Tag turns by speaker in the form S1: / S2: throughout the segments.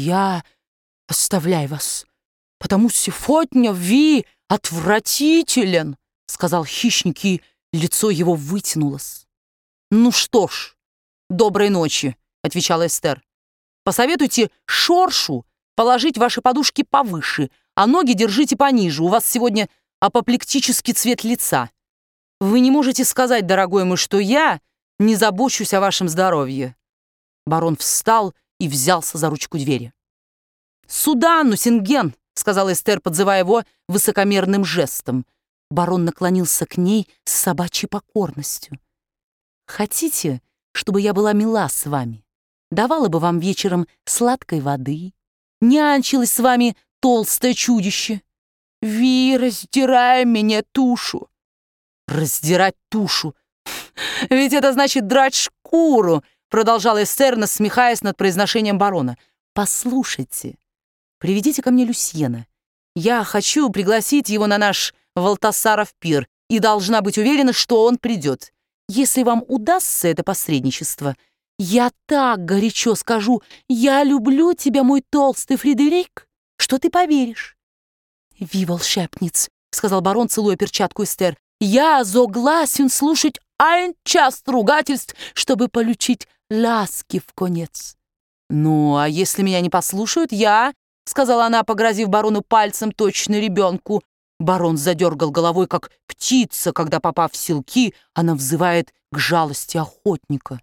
S1: я оставляю вас, потому сегодня вы отвратителен», — сказал хищник, и лицо его вытянулось. «Ну что ж, доброй ночи», — отвечала Эстер. «Посоветуйте Шоршу положить ваши подушки повыше, а ноги держите пониже. У вас сегодня апоплектический цвет лица. Вы не можете сказать, дорогой мой, что я не забочусь о вашем здоровье». Барон встал и взялся за ручку двери. «Сюда, Нусинген», — сказала Эстер, подзывая его высокомерным жестом. Барон наклонился к ней с собачьей покорностью. «Хотите, чтобы я была мила с вами? Давала бы вам вечером сладкой воды, нянчилась с вами толстое чудище. Ви, раздирая меня тушу». «Раздирать тушу? Ведь это значит драть шкуру», — продолжала Эстер, насмехаясь над произношением барона. «Послушайте, приведите ко мне Люсьена. Я хочу пригласить его на наш Валтасаров пир и должна быть уверена, что он придет. Если вам удастся это посредничество, я так горячо скажу: «Я люблю тебя, мой толстый Фредерик», что ты поверишь». «Ви, волшебниц», — сказал барон, целуя перчатку Эстер, «я согласен слушать один час ругательств, чтобы получить ласки в конец». «Ну, а если меня не послушают, я...» — сказала она, погрозив барону пальцем, точно ребенку. Барон задергал головой, как птица, когда, попав в селки, она взывает к жалости охотника.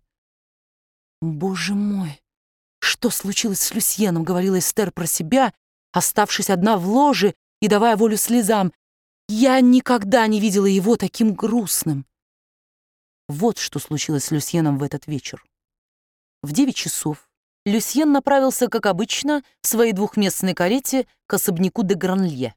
S1: «Боже мой, что случилось с Люсьеном?» — говорила Эстер про себя, оставшись одна в ложе и давая волю слезам. «Я никогда не видела его таким грустным». Вот что случилось с Люсьеном в этот вечер. В 9 часов Люсьен направился, как обычно, в своей двухместной карете к особняку де Гранлье.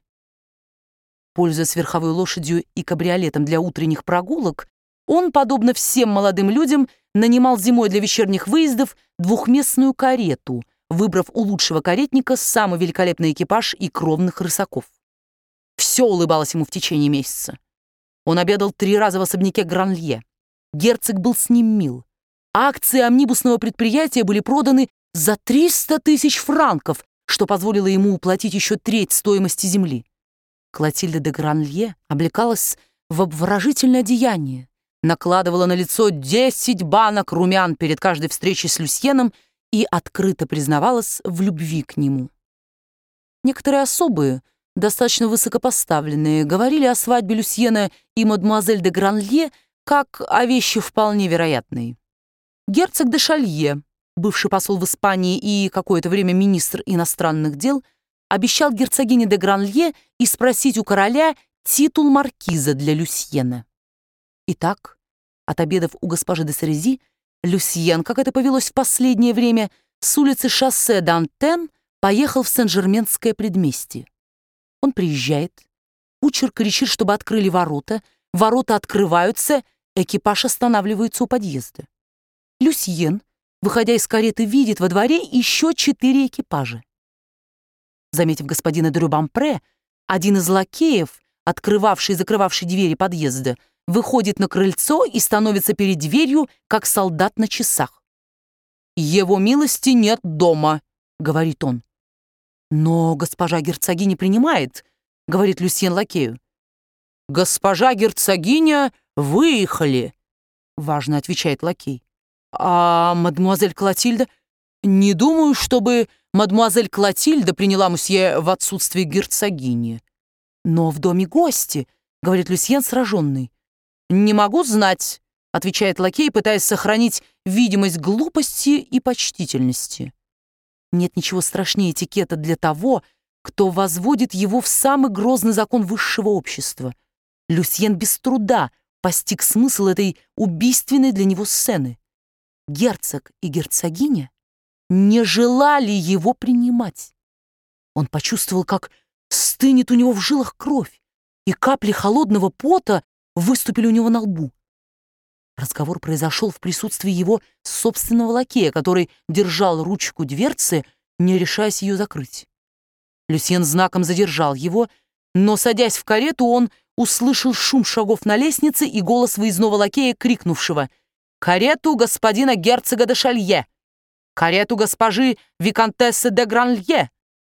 S1: Пользуясь верховой лошадью и кабриолетом для утренних прогулок, он, подобно всем молодым людям, нанимал зимой для вечерних выездов двухместную карету, выбрав у лучшего каретника самый великолепный экипаж и кровных рысаков. Все улыбалось ему в течение месяца. Он обедал 3 раза в особняке Гранлье. Герцог был с ним мил. Акции амнибусного предприятия были проданы за 300 000 франков, что позволило ему уплатить еще треть стоимости земли. Клотильда де Гранлье облекалась в обворожительное одеяние, накладывала на лицо 10 банок румян перед каждой встречей с Люсьеном и открыто признавалась в любви к нему. Некоторые особые, достаточно высокопоставленные, говорили о свадьбе Люсьена и мадемуазель де Гранлье как о вещи вполне вероятной. Герцог де Шалье, бывший посол в Испании и какое-то время министр иностранных дел, обещал герцогине де Гранлье и спросить у короля титул маркиза для Люсьена. Итак, от обедов у госпожи де Сарези, Люсьен, как это повелось в последнее время, с улицы шоссе д'Антен поехал в Сен-Жерменское предместье. Он приезжает, кучер кричит, чтобы открыли ворота открываются, экипаж останавливается у подъезда. Люсьен, выходя из кареты, видит во дворе еще 4 экипажа. Заметив господина де Рюбампре, один из лакеев, открывавший и закрывавший двери подъезда, выходит на крыльцо и становится перед дверью, как солдат на часах. «Его милости нет дома», — говорит он. «Но госпожа герцогиня принимает», — говорит Люсьен лакею. «Госпожа герцогиня выехали», — важно отвечает лакей. «А мадемуазель Клотильда? Не думаю, чтобы мадемуазель Клотильда приняла мусье в отсутствие герцогини». «Но в доме гости», — говорит Люсьен, сраженный. «Не могу знать», — отвечает лакей, пытаясь сохранить видимость глупости и почтительности. Нет ничего страшнее этикета для того, кто возводит его в самый грозный закон высшего общества. Люсьен без труда постиг смысл этой убийственной для него сцены. Герцог и герцогиня не желали его принимать. Он почувствовал, как стынет у него в жилах кровь, и капли холодного пота выступили у него на лбу. Разговор произошел в присутствии его собственного лакея, который держал ручку дверцы, не решаясь ее закрыть. Люсьен знаком задержал его, но, садясь в карету, он услышал шум шагов на лестнице и голос выездного лакея, крикнувшего: «Карету господина герцога де Шалье! «Карету госпожи Викантессы де Гранлье!»